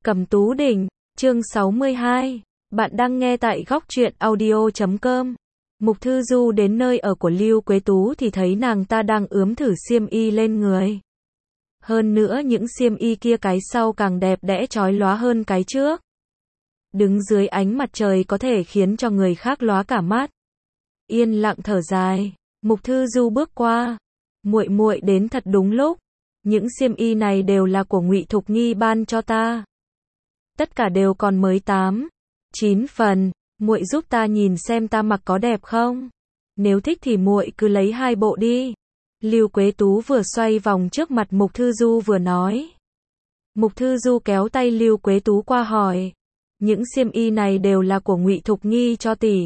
Cẩm Tú Đỉnh, chương 62. Bạn đang nghe tại góc truyện audio.com. Mục Thư Du đến nơi ở của Lưu Quế Tú thì thấy nàng ta đang ướm thử xiêm y lên người. Hơn nữa những xiêm y kia cái sau càng đẹp đẽ chói lóa hơn cái trước. Đứng dưới ánh mặt trời có thể khiến cho người khác lóa cả mắt. Yên lặng thở dài, Mục Thư Du bước qua. Muội muội đến thật đúng lúc. Những xiêm y này đều là của Ngụy Thục Nghi ban cho ta. Tất cả đều còn mới 8, 9 phần, muội giúp ta nhìn xem ta mặc có đẹp không? Nếu thích thì muội cứ lấy 2 bộ đi. Lưu Quế Tú vừa xoay vòng trước mặt Mục Thư Du vừa nói. Mục Thư Du kéo tay Lưu Quế Tú qua hỏi, những xiêm y này đều là của Ngụy Thục Nghi cho tỷ.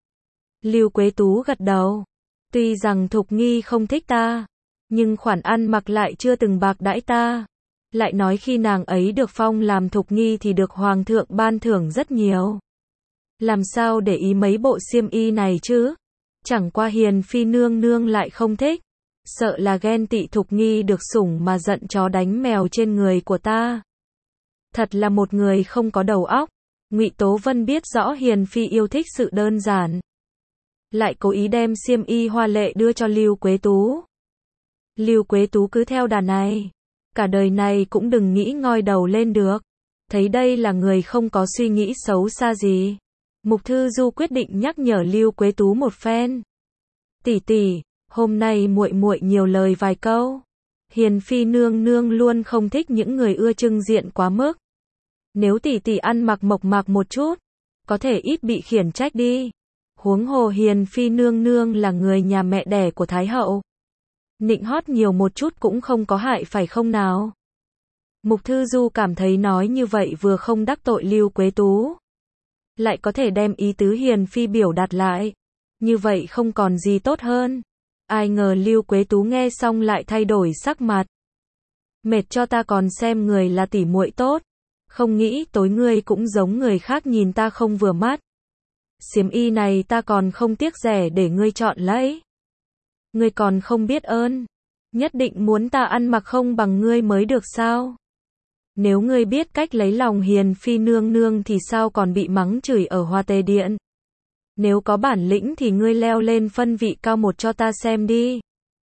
Lưu Quế Tú gật đầu, tuy rằng Thục Nghi không thích ta, nhưng khoản ăn mặc lại chưa từng bạc đãi ta. Lại nói khi nàng ấy được phong làm Thục Nghi thì được Hoàng thượng ban thưởng rất nhiều. Làm sao để ý mấy bộ xiêm y này chứ? Chẳng qua Hiền Phi nương nương lại không thích. Sợ là ghen tị Thục Nghi được sủng mà giận chó đánh mèo trên người của ta. Thật là một người không có đầu óc. Ngụy Tố Vân biết rõ Hiền Phi yêu thích sự đơn giản, lại cố ý đem xiêm y hoa lệ đưa cho Lưu Quế Tú. Lưu Quế Tú cứ theo đà này, cả đời này cũng đừng nghĩ ngoi đầu lên được. Thấy đây là người không có suy nghĩ xấu xa gì, Mục Thư Du quyết định nhắc nhở Lưu Quế Tú một phen. Tỷ tỷ, hôm nay muội muội nhiều lời vài câu. Hiền Phi nương nương luôn không thích những người ưa trưng diện quá mức. Nếu tỷ tỷ ăn mặc mộc mạc một chút, có thể ít bị khiển trách đi. Huống hồ Hiền Phi nương nương là người nhà mẹ đẻ của Thái hậu. Nịnh hót nhiều một chút cũng không có hại phải không nào? Mục Thư Du cảm thấy nói như vậy vừa không đắc tội Lưu Quế Tú, lại có thể đem ý tứ Hiền Phi biểu đạt lại. Như vậy không còn gì tốt hơn. Ai ngờ Lưu Quế Tú nghe xong lại thay đổi sắc mặt. Mệt cho ta còn xem người là tỷ muội tốt. Không nghĩ tối ngươi cũng giống người khác nhìn ta không vừa mắt. Xiêm y này ta còn không tiếc rẻ để ngươi chọn lấy. Ngươi còn không biết ơn. Nhất định muốn ta ăn mặc không bằng ngươi mới được sao? Nếu ngươi biết cách lấy lòng Hiền Phi nương nương thì sao còn bị mắng chửi ở Hoa Tề Điện? Nếu có bản lĩnh thì ngươi leo lên phân vị cao một cho ta xem đi.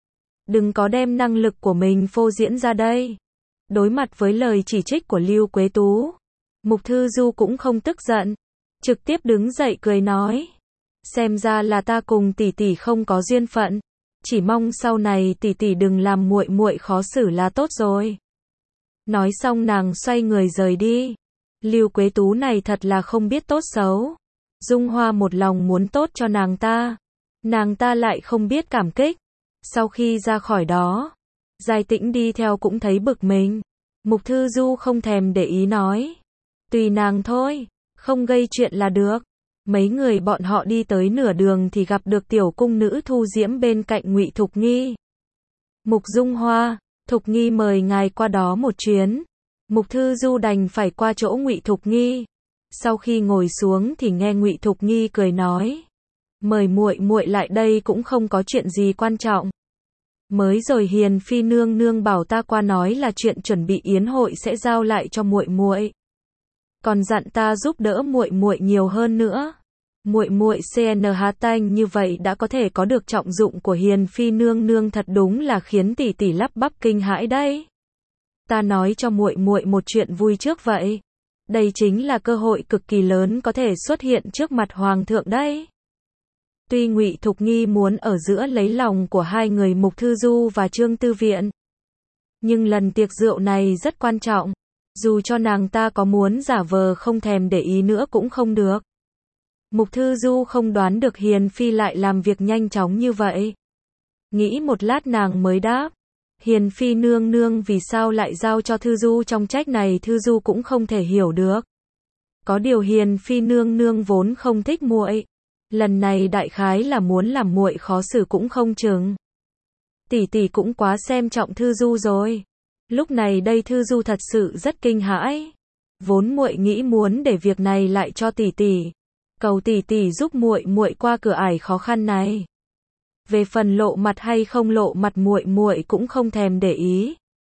Đừng có đem năng lực của mình phô diễn ra đây. Đối mặt với lời chỉ trích của Lưu Quế Tú, Mục Thư Du cũng không tức giận, trực tiếp đứng dậy cười nói. Xem ra là ta cùng tỷ tỷ không có duyên phận. Chỉ mong sau này tỷ tỷ đừng làm muội muội khó xử là tốt rồi. Nói xong nàng xoay người rời đi. Lưu Quế Tú này thật là không biết tốt xấu. Dung Hoa một lòng muốn tốt cho nàng ta lại không biết cảm kích. Sau khi ra khỏi đó, Giai Tĩnh đi theo cũng thấy bực mình. Mục Thư Du không thèm để ý nói, tùy nàng thôi, không gây chuyện là được. Mấy người bọn họ đi tới nửa đường thì gặp được tiểu cung nữ Thu Diễm bên cạnh Ngụy Thục Nghi. Mục Dung Hoa, Thục Nghi mời ngài qua đó một chuyến. Mục Thư Du đành phải qua chỗ Ngụy Thục Nghi. Sau khi ngồi xuống thì nghe Ngụy Thục Nghi cười nói, mời muội muội lại đây cũng không có chuyện gì quan trọng. Mới rồi Hiền Phi nương nương bảo ta qua nói là chuyện chuẩn bị yến hội sẽ giao lại cho muội muội. Còn dặn ta giúp đỡ muội muội nhiều hơn nữa. Muội muội CNH tanh như vậy đã có thể có được trọng dụng của Hiền Phi nương nương thật đúng là khiến tỷ tỷ lắp bắp kinh hãi đấy. Ta nói cho muội muội một chuyện vui trước vậy. Đây chính là cơ hội cực kỳ lớn có thể xuất hiện trước mặt Hoàng thượng đấy. Tuy Ngụy Thục Nghi muốn ở giữa lấy lòng của hai người Mục Thư Du và Trương Tư Viện, nhưng lần tiệc rượu này rất quan trọng. Dù cho nàng ta có muốn giả vờ không thèm để ý nữa cũng không được. Mục Thư Du không đoán được Hiền Phi lại làm việc nhanh chóng như vậy. Nghĩ một lát nàng mới đáp, Hiền Phi nương nương vì sao lại giao cho Thư Du trong trách này Thư Du cũng không thể hiểu được. Có điều Hiền Phi nương nương vốn không thích muội. Lần này đại khái là muốn làm muội khó xử cũng không chừng. Tỷ tỷ cũng quá xem trọng Thư Du rồi. Lúc này đây Thư Du thật sự rất kinh hãi. Vốn muội nghĩ muốn để việc này lại cho tỷ tỷ. Cầu tỷ tỷ giúp muội muội qua cửa ải khó khăn này. Về phần lộ mặt hay không lộ mặt muội muội cũng không thèm để ý.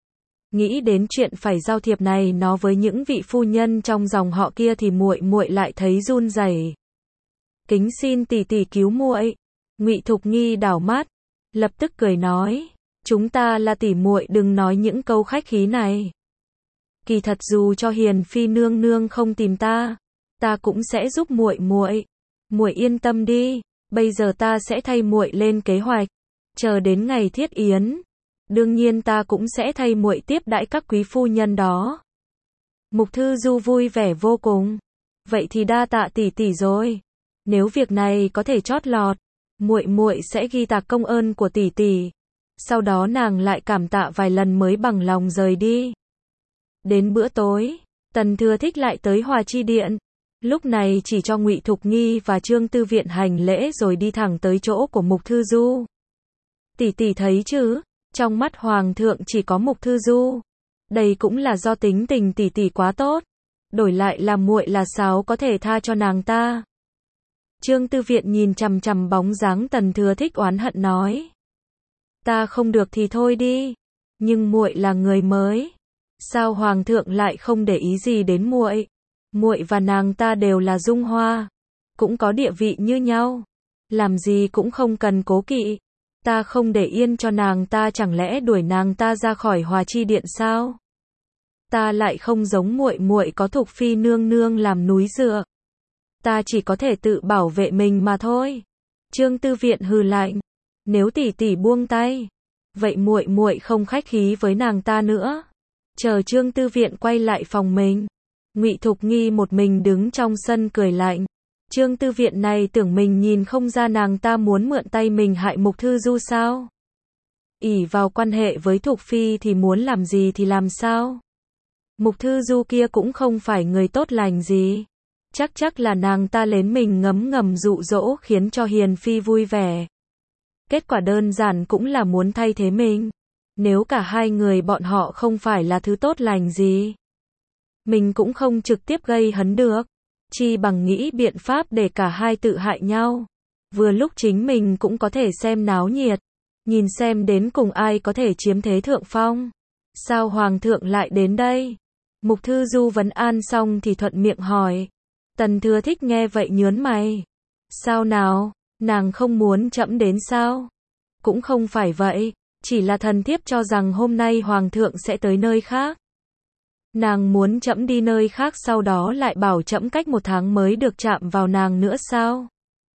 Nghĩ đến chuyện phải giao thiệp này nó với những vị phu nhân trong dòng họ kia thì muội muội lại thấy run rẩy. Kính xin tỷ tỷ cứu muội. Ngụy Thục Nghi đảo mắt, lập tức cười nói, chúng ta là tỷ muội đừng nói những câu khách khí này. Kỳ thật dù cho Hiền Phi nương nương không tìm ta cũng sẽ giúp muội muội. Muội yên tâm đi, bây giờ ta sẽ thay muội lên kế hoạch, chờ đến ngày thiết yến, đương nhiên ta cũng sẽ thay muội tiếp đãi các quý phu nhân đó. Mục Thư Du vui vẻ vô cùng. Vậy thì đa tạ tỷ tỷ rồi. Nếu việc này có thể chót lọt, muội muội sẽ ghi tạc công ơn của tỷ tỷ. Sau đó nàng lại cảm tạ vài lần mới bằng lòng rời đi. Đến bữa tối, Tần Thừa Thích lại tới Hòa Chi Điện. Lúc này chỉ cho Ngụy Thục Nghi và Trương Tư Viện hành lễ rồi đi thẳng tới chỗ của Mục Thư Du. Tỷ tỷ thấy chứ, trong mắt Hoàng thượng chỉ có Mục Thư Du. Đây cũng là do tính tình tỷ tỷ quá tốt. Đổi lại là muội là sao có thể tha cho nàng ta. Trương Tư Viện nhìn chằm chằm bóng dáng Tần Thừa Thích oán hận nói. Ta không được thì thôi đi. Nhưng muội là người mới. Sao Hoàng thượng lại không để ý gì đến muội? Muội và nàng ta đều là dung hoa. Cũng có địa vị như nhau. Làm gì cũng không cần cố kỵ. Ta không để yên cho nàng ta chẳng lẽ đuổi nàng ta ra khỏi Hòa Chi Điện sao? Ta lại không giống muội muội có Thục Phi nương nương làm núi dựa. Ta chỉ có thể tự bảo vệ mình mà thôi. Trương Tư Viện hừ lạnh. Nếu tỷ tỷ buông tay, vậy muội muội không khách khí với nàng ta nữa. Chờ Trương Tư Viện quay lại phòng mình, Ngụy Thục Nghi một mình đứng trong sân cười lạnh. Trương Tư Viện này tưởng mình nhìn không ra nàng ta muốn mượn tay mình hại Mục Thư Du sao? Ỷ vào quan hệ với Thục Phi thì muốn làm gì thì làm sao? Mục Thư Du kia cũng không phải người tốt lành gì. Chắc là nàng ta lén mình ngấm ngầm dụ dỗ khiến cho Hiền Phi vui vẻ. Kết quả đơn giản cũng là muốn thay thế mình. Nếu cả hai người bọn họ không phải là thứ tốt lành gì, mình cũng không trực tiếp gây hấn được. Chi bằng nghĩ biện pháp để cả hai tự hại nhau. Vừa lúc chính mình cũng có thể xem náo nhiệt. Nhìn xem đến cùng ai có thể chiếm thế thượng phong. Sao Hoàng thượng lại đến đây? Mục Thư Du vấn an xong thì thuận miệng hỏi. Tần Thừa Thích nghe vậy nhớn mày. Sao nào? Nàng không muốn trẫm đến sao? Cũng không phải vậy. Chỉ là thần thiếp cho rằng hôm nay Hoàng thượng sẽ tới nơi khác. Nàng muốn trẫm đi nơi khác sau đó lại bảo trẫm cách 1 tháng mới được chạm vào nàng nữa sao?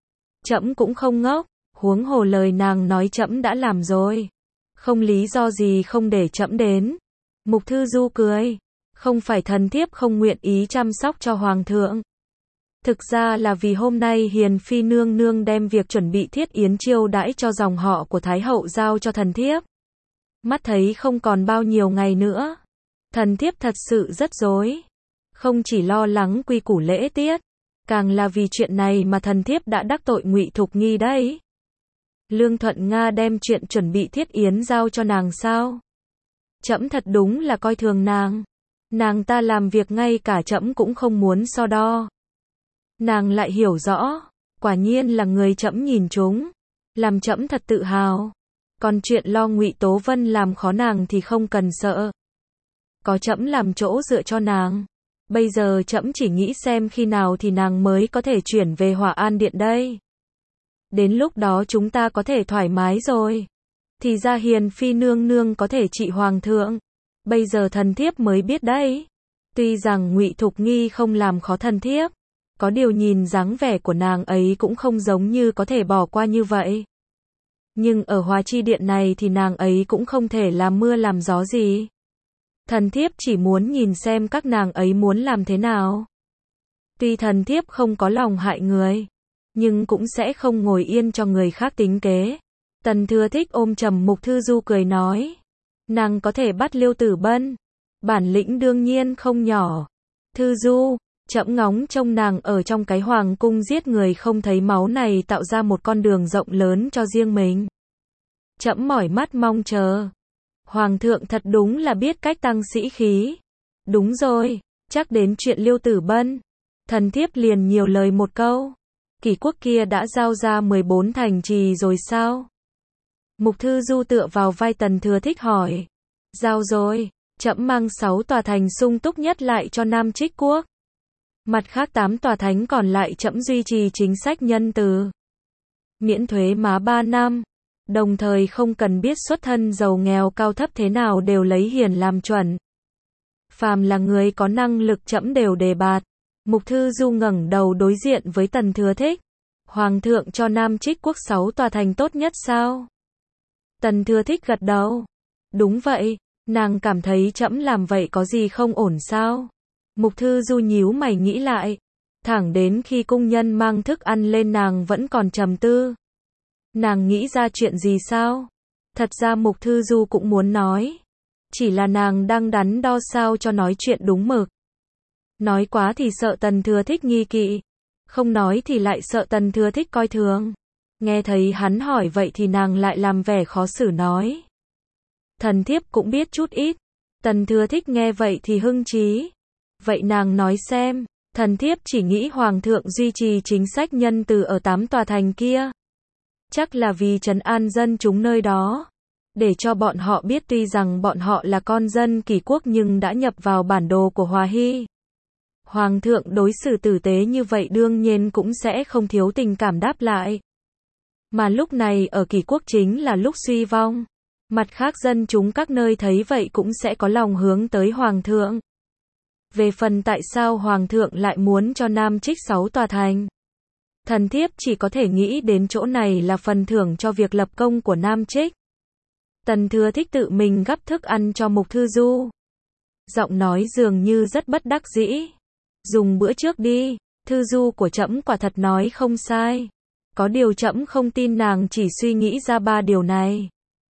Trẫm cũng không ngốc, huống hồ lời nàng nói trẫm đã làm rồi. Không lý do gì không để trẫm đến. Mục Thư Du cười. Không phải thần thiếp không nguyện ý chăm sóc cho Hoàng thượng. Thực ra là vì hôm nay Hiền Phi nương nương đem việc chuẩn bị thiết yến chiêu đãi cho dòng họ của Thái hậu giao cho thần thiếp. Mắt thấy không còn bao nhiêu ngày nữa. Thần thiếp thật sự rất rối. Không chỉ lo lắng quy củ lễ tiết, càng là vì chuyện này mà thần thiếp đã đắc tội Ngụy Thục Nghi đấy. Lương Thuận Nga đem chuyện chuẩn bị thiết yến giao cho nàng sao? Trẫm thật đúng là coi thường nàng. Nàng ta làm việc ngay cả trẫm cũng không muốn so đo. Nàng lại hiểu rõ, quả nhiên là người trẫm nhìn trúng, làm trẫm thật tự hào. Còn chuyện lo Ngụy Tố Vân làm khó nàng thì không cần sợ. Có trẫm làm chỗ dựa cho nàng. Bây giờ trẫm chỉ nghĩ xem khi nào thì nàng mới có thể chuyển về Hỏa An Điện đây. Đến lúc đó chúng ta có thể thoải mái rồi. Thì ra Hiền Phi nương nương có thể trị Hoàng thượng. Bây giờ thần thiếp mới biết đấy. Tuy rằng Ngụy Thục Nghi không làm khó thần thiếp, có điều nhìn dáng vẻ của nàng ấy cũng không giống như có thể bỏ qua như vậy. Nhưng ở Hòa Chi Điện này thì nàng ấy cũng không thể làm mưa làm gió gì. Thần thiếp chỉ muốn nhìn xem các nàng ấy muốn làm thế nào. Tuy thần thiếp không có lòng hại người, nhưng cũng sẽ không ngồi yên cho người khác tính kế. Tần Thừa Thích ôm trầm Mục Thư Du cười nói. Nàng có thể bắt Liêu Tử Bân. Bản lĩnh đương nhiên không nhỏ. Thư Du, trẫm ngóng trông nàng ở trong cái hoàng cung giết người không thấy máu này tạo ra một con đường rộng lớn cho riêng mình. Trẫm mỏi mắt mong chờ. Hoàng thượng thật đúng là biết cách tăng sĩ khí. Đúng rồi, chắc đến chuyện Liêu Tử Bân. Thần thiếp liền nhiều lời một câu. Kỷ quốc kia đã giao ra 14 thành trì rồi sao? Mục Thư Du tựa vào vai Tần Thừa Thích hỏi. Giao rồi, trẫm mang 6 tòa thành sung túc nhất lại cho Nam Trích quốc. Mặt khác 8 tòa thánh còn lại trẫm duy trì chính sách nhân từ. Miễn thuế má 3 năm. Đồng thời không cần biết xuất thân giàu nghèo cao thấp thế nào đều lấy hiền làm chuẩn. Phàm là người có năng lực trẫm đều đề bạt. Mục Thư Du ngẩng đầu đối diện với Tần Thừa Thích. Hoàng thượng cho Nam Trích quốc 6 tòa thành tốt nhất sao? Tần Thừa Thích gật đầu. Đúng vậy, nàng cảm thấy trẫm làm vậy có gì không ổn sao? Mục Thư Du nhíu mày nghĩ lại. Thẳng đến khi cung nhân mang thức ăn lên nàng vẫn còn trầm tư. Nàng nghĩ ra chuyện gì sao? Thật ra Mục Thư Du cũng muốn nói. Chỉ là nàng đang đắn đo sao cho nói chuyện đúng mực. Nói quá thì sợ Tần Thừa Thích nghi kỵ. Không nói thì lại sợ Tần Thừa Thích coi thường. Nghe thấy hắn hỏi vậy thì nàng lại làm vẻ khó xử nói. Thần thiếp cũng biết chút ít. Tần Thừa Thích nghe vậy thì hưng trí. Vậy nàng nói xem, thần thiếp chỉ nghĩ Hoàng thượng duy trì chính sách nhân từ ở 8 tòa thành kia. Chắc là vì trấn an dân chúng nơi đó. Để cho bọn họ biết tuy rằng bọn họ là con dân Kỷ quốc nhưng đã nhập vào bản đồ của Hòa Hy. Hoàng thượng đối xử tử tế như vậy đương nhiên cũng sẽ không thiếu tình cảm đáp lại. Mà lúc này ở Kỷ quốc chính là lúc suy vong. Mặt khác dân chúng các nơi thấy vậy cũng sẽ có lòng hướng tới Hoàng thượng. Về phần tại sao Hoàng thượng lại muốn cho Nam Trích 6 tòa thành. Thần thiếp chỉ có thể nghĩ đến chỗ này là phần thưởng cho việc lập công của Nam Trích. Tần Thừa Thích tự mình gắp thức ăn cho Mục Thư Du. Giọng nói dường như rất bất đắc dĩ. Dùng bữa trước đi, Thư Du của trẫm quả thật nói không sai. Có điều trẫm không tin nàng chỉ suy nghĩ ra 3 điều này.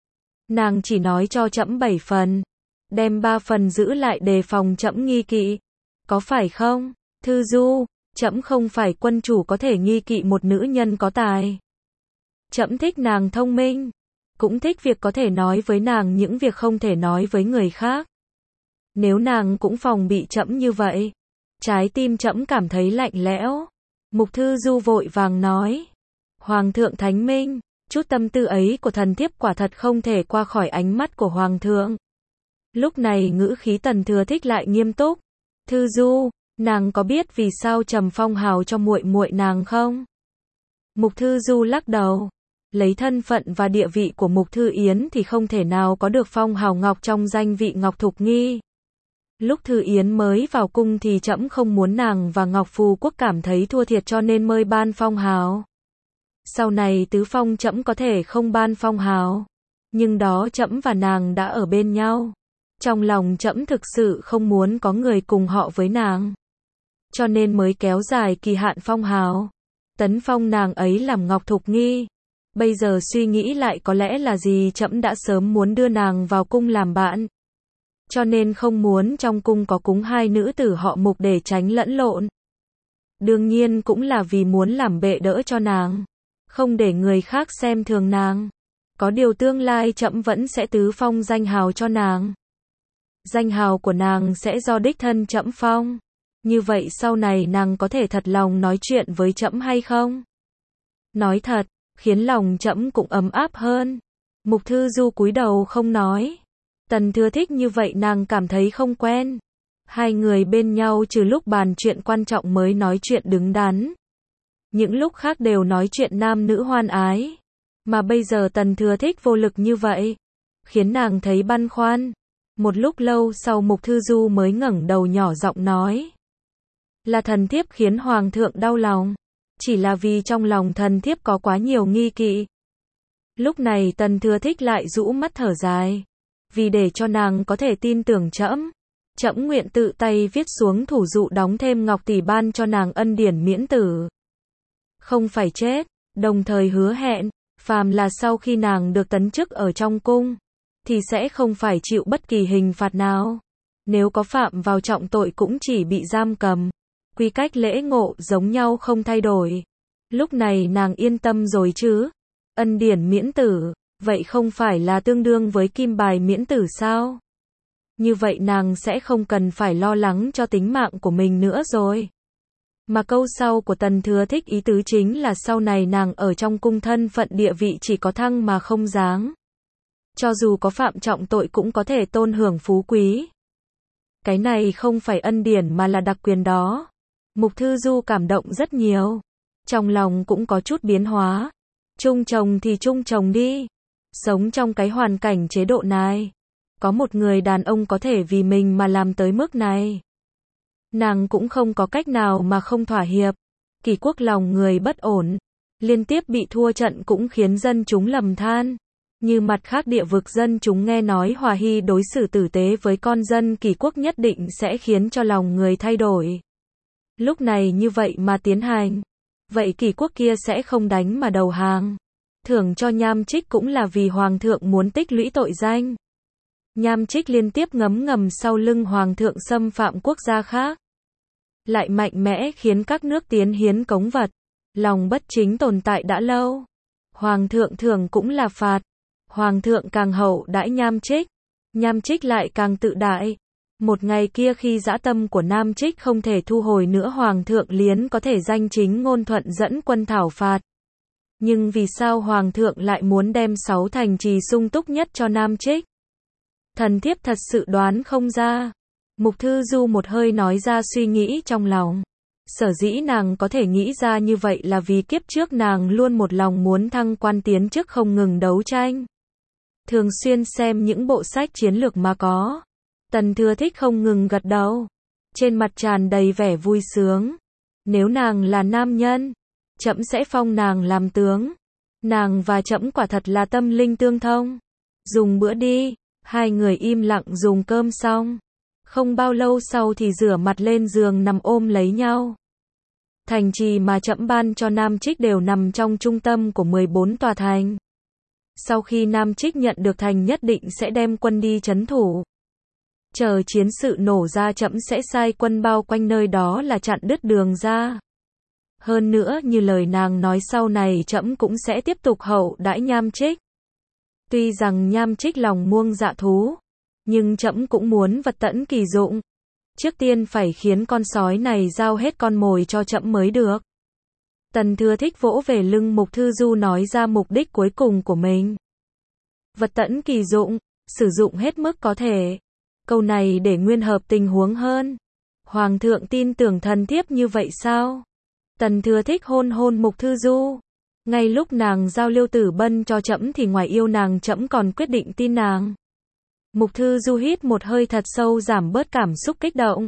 Nàng chỉ nói cho trẫm 7 phần. Đem 3 phần giữ lại đề phòng trẫm nghi kỵ. Có phải không, Thư Du? Trẫm không phải quân chủ có thể nghi kỵ một nữ nhân có tài. Trẫm thích nàng thông minh. Cũng thích việc có thể nói với nàng những việc không thể nói với người khác. Nếu nàng cũng phòng bị trẫm như vậy. Trái tim trẫm cảm thấy lạnh lẽo. Mục Thư Du vội vàng nói. Hoàng thượng thánh minh, chút tâm tư ấy của thần thiếp quả thật không thể qua khỏi ánh mắt của Hoàng thượng. Lúc này ngữ khí Tần Thừa Thích lại nghiêm túc. Thư Du, nàng có biết vì sao trầm phong hào cho muội muội nàng không? Mục Thư Du lắc đầu. Lấy thân phận và địa vị của Mục Thư Yến thì không thể nào có được phong hào ngọc trong danh vị Ngọc Thục Nghi. Lúc Thư Yến mới vào cung thì trẫm không muốn nàng và Ngọc Phù Quốc cảm thấy thua thiệt cho nên mới ban phong hào. Sau này tứ phong trẫm có thể không ban phong hào. Nhưng đó trẫm và nàng đã ở bên nhau. Trong lòng trẫm thực sự không muốn có người cùng họ với nàng. Cho nên mới kéo dài kỳ hạn phong hào. Tấn phong nàng ấy làm Ngọc Thục Nghi. Bây giờ suy nghĩ lại có lẽ là gì trẫm đã sớm muốn đưa nàng vào cung làm bạn. Cho nên không muốn trong cung có cúng 2 nữ tử họ Mục để tránh lẫn lộn. Đương nhiên cũng là vì muốn làm bệ đỡ cho nàng. Không để người khác xem thường nàng. Có điều tương lai trẫm vẫn sẽ tứ phong danh hào cho nàng. Danh hào của nàng sẽ do đích thân trẫm phong. Như vậy sau này nàng có thể thật lòng nói chuyện với trẫm hay không? Nói thật, khiến lòng trẫm cũng ấm áp hơn. Mục Thư Du cúi đầu không nói. Tần Thừa Thích như vậy nàng cảm thấy không quen. Hai người bên nhau trừ lúc bàn chuyện quan trọng mới nói chuyện đứng đắn. Những lúc khác đều nói chuyện nam nữ hoan ái. Mà bây giờ Tần Thừa Thích vô lực như vậy. Khiến nàng thấy băn khoăn. Một lúc lâu sau Mục Thư Du mới ngẩng đầu nhỏ giọng nói. Là thần thiếp khiến Hoàng thượng đau lòng. Chỉ là vì trong lòng thần thiếp có quá nhiều nghi kỵ. Lúc này Tần Thừa Thích lại rũ mắt thở dài. Vì để cho nàng có thể tin tưởng trẫm. Trẫm nguyện tự tay viết xuống thủ dụ đóng thêm ngọc tỷ ban cho nàng ân điển miễn tử. Không phải chết. Đồng thời hứa hẹn. Phàm là sau khi nàng được tấn chức ở trong cung. Thì sẽ không phải chịu bất kỳ hình phạt nào. Nếu có phạm vào trọng tội cũng chỉ bị giam cầm. Quy cách lễ ngộ giống nhau không thay đổi. Lúc này nàng yên tâm rồi chứ. Ân điển miễn tử. Vậy không phải là tương đương với kim bài miễn tử sao? Như vậy nàng sẽ không cần phải lo lắng cho tính mạng của mình nữa rồi. Mà câu sau của Tần Thừa Thích ý tứ chính là sau này nàng ở trong cung thân phận địa vị chỉ có thăng mà không giáng. Cho dù có phạm trọng tội cũng có thể tôn hưởng phú quý. Cái này không phải ân điển mà là đặc quyền đó. Mục Thư Du cảm động rất nhiều. Trong lòng cũng có chút biến hóa. Chung chồng thì chung chồng đi. Sống trong cái hoàn cảnh chế độ này. Có một người đàn ông có thể vì mình mà làm tới mức này. Nàng cũng không có cách nào mà không thỏa hiệp. Kỷ Quốc lòng người bất ổn. Liên tiếp bị thua trận cũng khiến dân chúng lầm than. Như mặt khác địa vực dân chúng nghe nói Hòa Hy đối xử tử tế với con dân Kỷ Quốc nhất định sẽ khiến cho lòng người thay đổi. Lúc này như vậy mà tiến hành. Vậy Kỷ Quốc kia sẽ không đánh mà đầu hàng. Thưởng cho Nham Trích cũng là vì Hoàng thượng muốn tích lũy tội danh. Nham Trích liên tiếp ngấm ngầm sau lưng Hoàng thượng xâm phạm quốc gia khác. Lại mạnh mẽ khiến các nước tiến hiến cống vật. Lòng bất chính tồn tại đã lâu. Hoàng thượng thưởng cũng là phạt. Hoàng thượng càng hậu đãi Nham Trích lại càng tự đại. Một ngày kia khi dã tâm của Nham Trích không thể thu hồi nữa, Hoàng thượng liến có thể danh chính ngôn thuận dẫn quân thảo phạt. Nhưng vì sao Hoàng thượng lại muốn đem 6 thành trì sung túc nhất cho Nham Trích? Thần thiếp thật sự đoán không ra. Mục Thư Du một hơi nói ra suy nghĩ trong lòng. Sở dĩ nàng có thể nghĩ ra như vậy là vì kiếp trước nàng luôn một lòng muốn thăng quan tiến chức, không ngừng đấu tranh. Thường xuyên xem những bộ sách chiến lược mà có. Tần Thừa Thích không ngừng gật đầu. Trên mặt tràn đầy vẻ vui sướng. Nếu nàng là nam nhân, trẫm sẽ phong nàng làm tướng. Nàng và trẫm quả thật là tâm linh tương thông. Dùng bữa đi. Hai người im lặng dùng cơm xong. Không bao lâu sau thì rửa mặt lên giường nằm ôm lấy nhau. Thành trì mà trẫm ban cho Nham Trích đều nằm trong trung tâm của 14 tòa thành. Sau khi Nham Trích nhận được thành nhất định sẽ đem quân đi trấn thủ. Chờ chiến sự nổ ra trẫm sẽ sai quân bao quanh nơi đó là chặn đứt đường ra. Hơn nữa như lời nàng nói sau này trẫm cũng sẽ tiếp tục hậu đãi Nham Trích. Tuy rằng Nham Trích lòng muông dạ thú, nhưng trẫm cũng muốn vật tẫn kỳ dụng. Trước tiên phải khiến con sói này giao hết con mồi cho trẫm mới được. Tần Thừa Thích vỗ về lưng Mục Thư Du nói ra mục đích cuối cùng của mình. Vật tẫn kỳ dụng, sử dụng hết mức có thể. Câu này để nguyên hợp tình huống hơn. Hoàng thượng tin tưởng thần thiếp như vậy sao? Tần Thừa Thích hôn hôn Mục Thư Du. Ngay lúc nàng giao Liêu Tử Bân cho trẫm thì ngoài yêu nàng trẫm còn quyết định tin nàng. Mục Thư Du hít một hơi thật sâu giảm bớt cảm xúc kích động.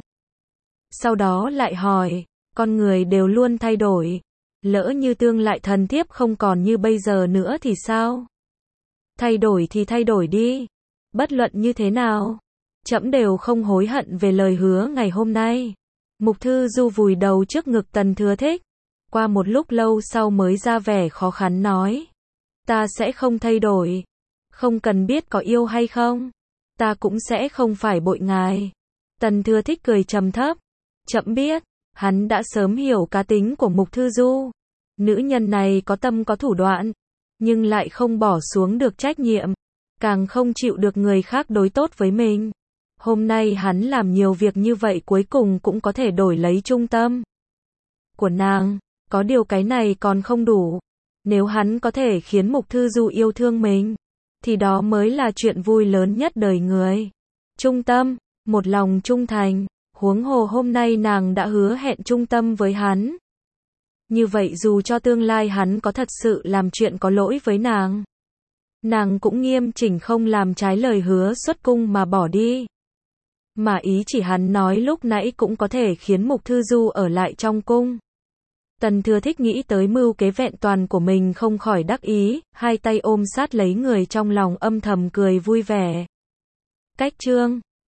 Sau đó lại hỏi, con người đều luôn thay đổi. Lỡ như tương lai thần thiếp không còn như bây giờ nữa thì sao? Thay đổi thì thay đổi đi. Bất luận như thế nào, trẫm đều không hối hận về lời hứa ngày hôm nay. Mục Thư Du vùi đầu trước ngực Tần Thừa Thích. Qua một lúc lâu sau mới ra vẻ khó khăn nói. Ta sẽ không thay đổi. Không cần biết có yêu hay không. Ta cũng sẽ không phải bội ngài. Tần Thừa Thích cười trầm thấp. Trẫm biết. Hắn đã sớm hiểu cá tính của Mục Thư Du. Nữ nhân này có tâm có thủ đoạn. Nhưng lại không bỏ xuống được trách nhiệm. Càng không chịu được người khác đối tốt với mình. Hôm nay hắn làm nhiều việc như vậy cuối cùng cũng có thể đổi lấy trung tâm của nàng. Có điều cái này còn không đủ. Nếu hắn có thể khiến Mục Thư Du yêu thương mình, thì đó mới là chuyện vui lớn nhất đời người. Trung tâm, một lòng trung thành. Huống hồ hôm nay nàng đã hứa hẹn trung tâm với hắn. Như vậy dù cho tương lai hắn có thật sự làm chuyện có lỗi với nàng cũng nghiêm chỉnh không làm trái lời hứa xuất cung mà bỏ đi. Mà ý chỉ hắn nói lúc nãy cũng có thể khiến Mục Thư Du ở lại trong cung. Tần Thừa Thích nghĩ tới mưu kế vẹn toàn của mình không khỏi đắc ý, hai tay ôm sát lấy người trong lòng âm thầm cười vui vẻ. Cách chương